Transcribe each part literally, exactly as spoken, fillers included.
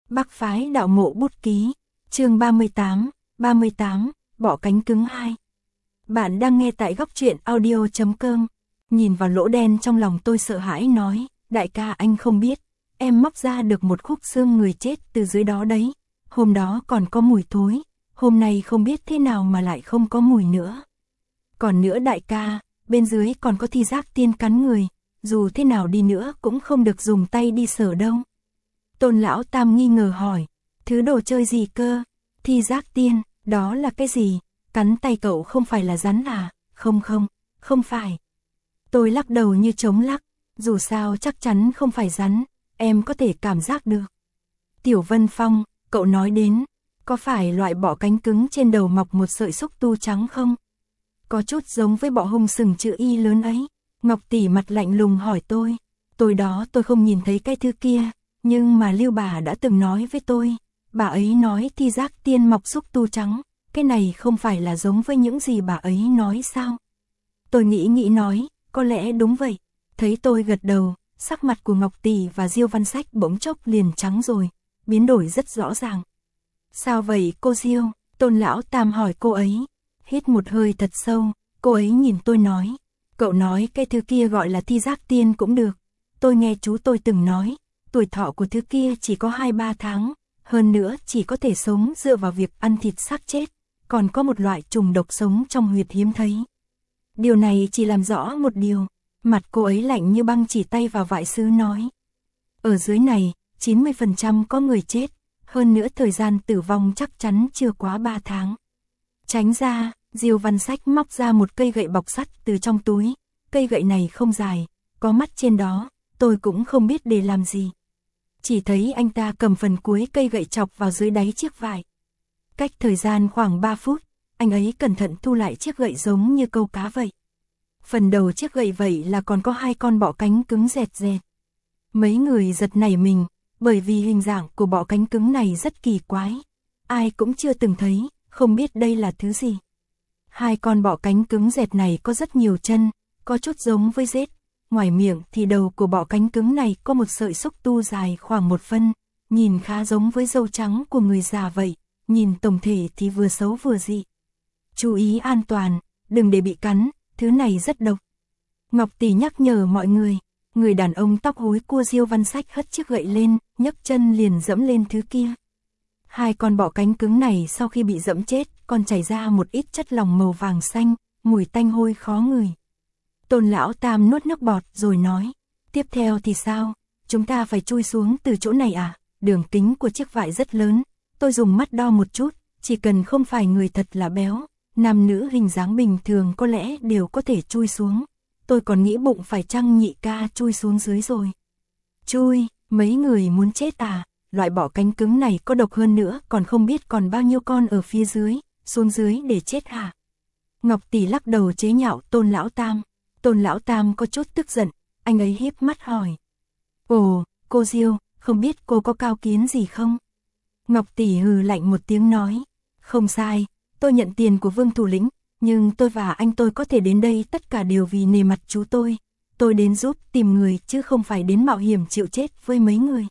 Bắc phái đạo mộ bút ký, chương ba mươi tám, ba mươi tám, bỏ cánh cứng hai. Bạn đang nghe tại góc truyện audio chấm com. Nhìn vào lỗ đen trong lòng tôi sợ hãi nói, đại ca anh không biết, em móc ra được một khúc xương người chết từ dưới đó đấy. Hôm đó còn có mùi thối, hôm nay không biết thế nào mà lại không có mùi nữa. Còn nữa đại ca, bên dưới còn có thi giác tiên cắn người, dù thế nào đi nữa cũng không được dùng tay đi sờ đâu. Tôn lão tam nghi ngờ hỏi, thứ đồ chơi gì cơ? Thi giác tiên, đó là cái gì? Cắn tay cậu không phải là rắn à? Không không, không phải. Tôi lắc đầu như trống lắc, dù sao chắc chắn không phải rắn, em có thể cảm giác được. Tiểu Vân Phong, cậu nói đến, có phải loại bọ cánh cứng trên đầu mọc một sợi xúc tu trắng không? Có chút giống với bọ hung sừng chữ Y lớn ấy. Ngọc tỷ mặt lạnh lùng hỏi tôi, tối đó tôi không nhìn thấy cái thứ kia, nhưng mà Lưu bà đã từng nói với tôi, bà ấy nói thi giác tiên mọc xúc tu trắng, cái này không phải là giống với những gì bà ấy nói sao? Tôi nghĩ nghĩ nói, có lẽ đúng vậy. Thấy tôi gật đầu, sắc mặt của Ngọc tỷ và Diêu Văn Sách bỗng chốc liền trắng rồi, biến đổi rất rõ ràng. Sao vậy cô Diêu? Tôn lão tam hỏi cô ấy. Hít một hơi thật sâu, cô ấy nhìn tôi nói, cậu nói cái thứ kia gọi là thi giác tiên cũng được. Tôi nghe chú tôi từng nói, tuổi thọ của thứ kia chỉ có hai ba tháng, hơn nữa chỉ có thể sống dựa vào việc ăn thịt xác chết, còn có một loại trùng độc sống trong huyệt hiếm thấy. Điều này chỉ làm rõ một điều, mặt cô ấy lạnh như băng chỉ tay vào vại sứ nói. Ở dưới này, chín mươi phần trăm có người chết, hơn nữa thời gian tử vong chắc chắn chưa quá ba tháng. Tránh ra, Diêu Văn Sách móc ra một cây gậy bọc sắt từ trong túi, cây gậy này không dài, có mắt trên đó, tôi cũng không biết để làm gì. Chỉ thấy anh ta cầm phần cuối cây gậy chọc vào dưới đáy chiếc vải. Cách thời gian khoảng ba phút, anh ấy cẩn thận thu lại chiếc gậy giống như câu cá vậy. Phần đầu chiếc gậy vậy là còn có hai con bọ cánh cứng dẹt dẹt. Mấy người giật nảy mình, bởi vì hình dạng của bọ cánh cứng này rất kỳ quái. Ai cũng chưa từng thấy, không biết đây là thứ gì. Hai con bọ cánh cứng dẹt này có rất nhiều chân, có chút giống với rết. Ngoài miệng thì đầu của bọ cánh cứng này có một sợi xúc tu dài khoảng một phân, nhìn khá giống với râu trắng của người già vậy, nhìn tổng thể thì vừa xấu vừa dị. Chú ý an toàn, đừng để bị cắn, thứ này rất độc. Ngọc tỷ nhắc nhở mọi người, người đàn ông tóc húi cua Diêu Văn Sách hất chiếc gậy lên, nhấc chân liền dẫm lên thứ kia. Hai con bọ cánh cứng này sau khi bị dẫm chết, còn chảy ra một ít chất lỏng màu vàng xanh, mùi tanh hôi khó ngửi. Tôn lão tam nuốt nước bọt rồi nói, tiếp theo thì sao, chúng ta phải chui xuống từ chỗ này à? Đường kính của chiếc vải rất lớn, tôi dùng mắt đo một chút, chỉ cần không phải người thật là béo, nam nữ hình dáng bình thường có lẽ đều có thể chui xuống. Tôi còn nghĩ bụng phải chăng nhị ca chui xuống dưới rồi. Chui, mấy người muốn chết à? Loại bọ cánh cứng này có độc hơn nữa, còn không biết còn bao nhiêu con ở phía dưới, xuống dưới để chết hả? Ngọc tỷ lắc đầu chế nhạo Tôn lão tam. Tôn lão tam có chút tức giận, anh ấy híp mắt hỏi. Ồ, cô Diêu, không biết cô có cao kiến gì không? Ngọc tỷ hừ lạnh một tiếng nói. Không sai, tôi nhận tiền của Vương thủ lĩnh, nhưng tôi và anh tôi có thể đến đây tất cả đều vì nề mặt chú tôi. Tôi đến giúp tìm người chứ không phải đến mạo hiểm chịu chết với mấy người.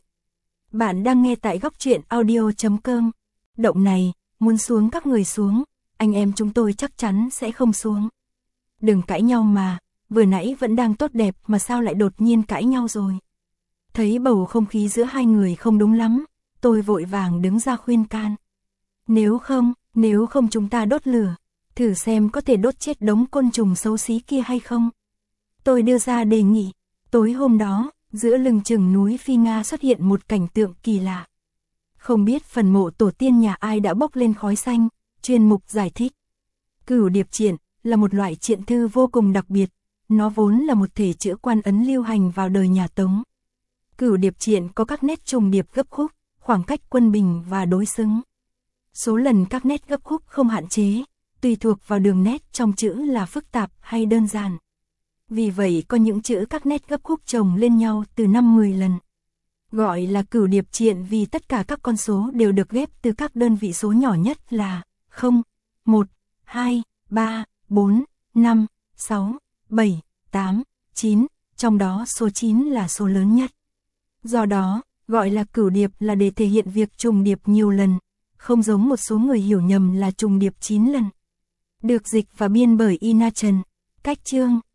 Bạn đang nghe tại góc truyện audio chấm com. Động này, muốn xuống các người xuống, anh em chúng tôi chắc chắn sẽ không xuống. Đừng cãi nhau mà, vừa nãy vẫn đang tốt đẹp mà sao lại đột nhiên cãi nhau rồi. Thấy bầu không khí giữa hai người không đúng lắm, tôi vội vàng đứng ra khuyên can. Nếu không, nếu không chúng ta đốt lửa, thử xem có thể đốt chết đống côn trùng xấu xí kia hay không. Tôi đưa ra đề nghị. Tối hôm đó, giữa lưng chừng núi Phi Nga xuất hiện một cảnh tượng kỳ lạ. Không biết phần mộ tổ tiên nhà ai đã bốc lên khói xanh, chuyên mục giải thích. Cửu điệp triện là một loại triện thư vô cùng đặc biệt, nó vốn là một thể chữ quan ấn lưu hành vào đời nhà Tống. Cửu điệp triện có các nét trùng điệp gấp khúc, khoảng cách quân bình và đối xứng. Số lần các nét gấp khúc không hạn chế, tùy thuộc vào đường nét trong chữ là phức tạp hay đơn giản. Vì vậy có những chữ các nét gấp khúc chồng lên nhau từ năm mười lần. Gọi là cửu điệp triện vì tất cả các con số đều được ghép từ các đơn vị số nhỏ nhất là không, một, hai, ba, bốn, năm, sáu, bảy, tám, chín, trong đó số chín là số lớn nhất. Do đó, Gọi là cửu điệp là để thể hiện việc trùng điệp nhiều lần, không giống một số người hiểu nhầm là trùng điệp chín lần. Được dịch và biên bởi Ina Trần. Cách chương